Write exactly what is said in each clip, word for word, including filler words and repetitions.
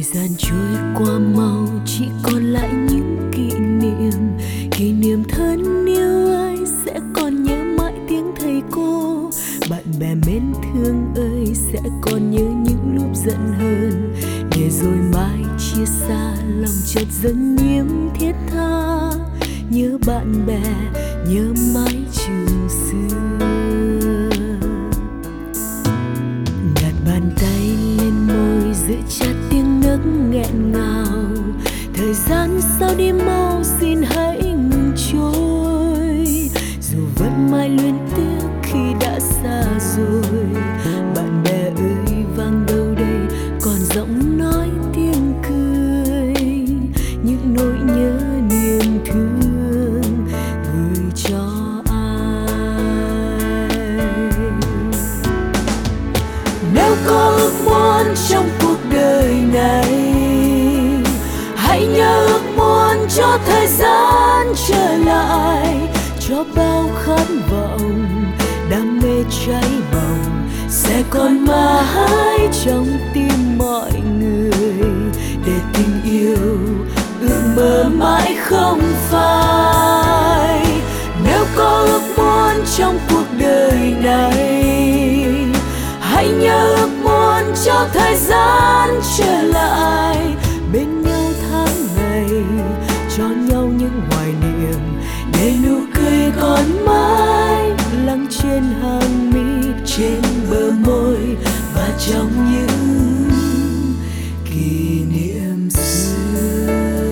gian trôi qua mau, chỉ còn lại những kỷ niệm. Kỷ niệm thân yêu ơi, sẽ còn nhớ mãi tiếng thầy cô. Bạn bè mến thương ơi, sẽ còn nhớ những lúc giận hờn. Để rồi mai chia xa, lòng chợt dâng niềm thiết tha. Nhớ bạn bè, nhớ mãi trường xưa. Đặt bàn tay lên môi, giữ chặt tiếng nấc nghẹn ngào. Thời gian sao đi mau, xin hãy ngừng trôi. Dù vẫn mãi luyến tiếc khi đã xa rồi. Bạn bè ơi, vang đâu đây còn giọng nói tiếng cười. Những nỗi nhớ niềm thương gửi cho ai. Nếu có ước muốn trong cuộc đời này, hãy nhớ ước muốn cho thời gian trở lại. Cho bao khát vọng, đam mê cháy bỏng sẽ còn mãi trong tim mọi người. Để tình yêu ước mơ mãi không phai. Nếu có ước muốn trong cuộc đời này, hãy nhớ ước muốn cho thời gian trở lại. Bên nhau tháng ngày, cho nhau những hoài niệm. Để nụ cười còn mãi lắng trên hàng mi, trên bờ môi và trong những kỷ niệm xưa.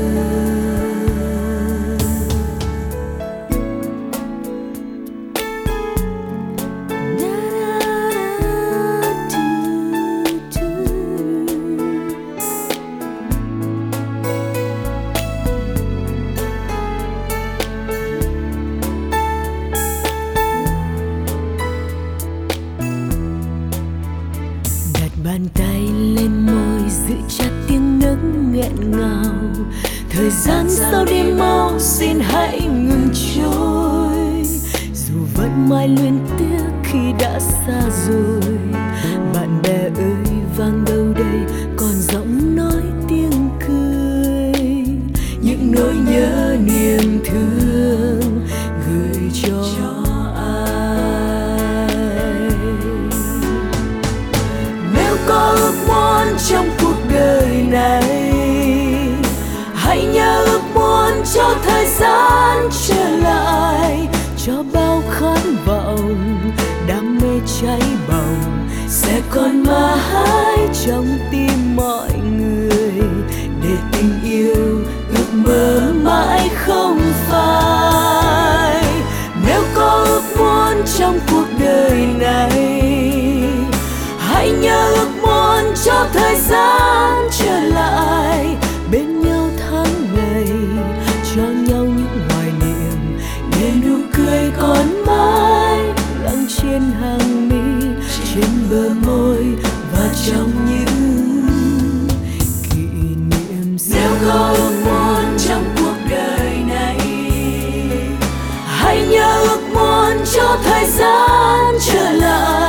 Bàn tay lên môi, giữ chặt tiếng nấc nghẹn ngào. Thời gian sao đi mau, xin hãy ngừng trôi. Dù vẫn mãi luyến tiếc khi đã xa rồi. Bạn bè ơi, vang đâu đây còn giọng nói tiếng cười. Những nỗi nhớ niềm thương gửi cho có ước muốn trong cuộc đời này, hãy nhớ ước muốn cho thời gian trở lại. Cho bao khát vọng, đam mê cháy bỏng sẽ còn mãi trong tim mọi người. Để tình yêu ước mơ mãi không phai. Nếu có ước muốn trong cuộc đời này, hãy nhớ ước muốn cho thời gian trở lại. Bên nhau tháng ngày, cho nhau những hoài niệm. Để nụ cười còn mãi lắng trên hàng mi, trên bờ môi và trong những kỷ niệm xưa. Nếu có ước muốn trong cuộc đời này, hãy nhớ ước muốn cho thời gian trở lại.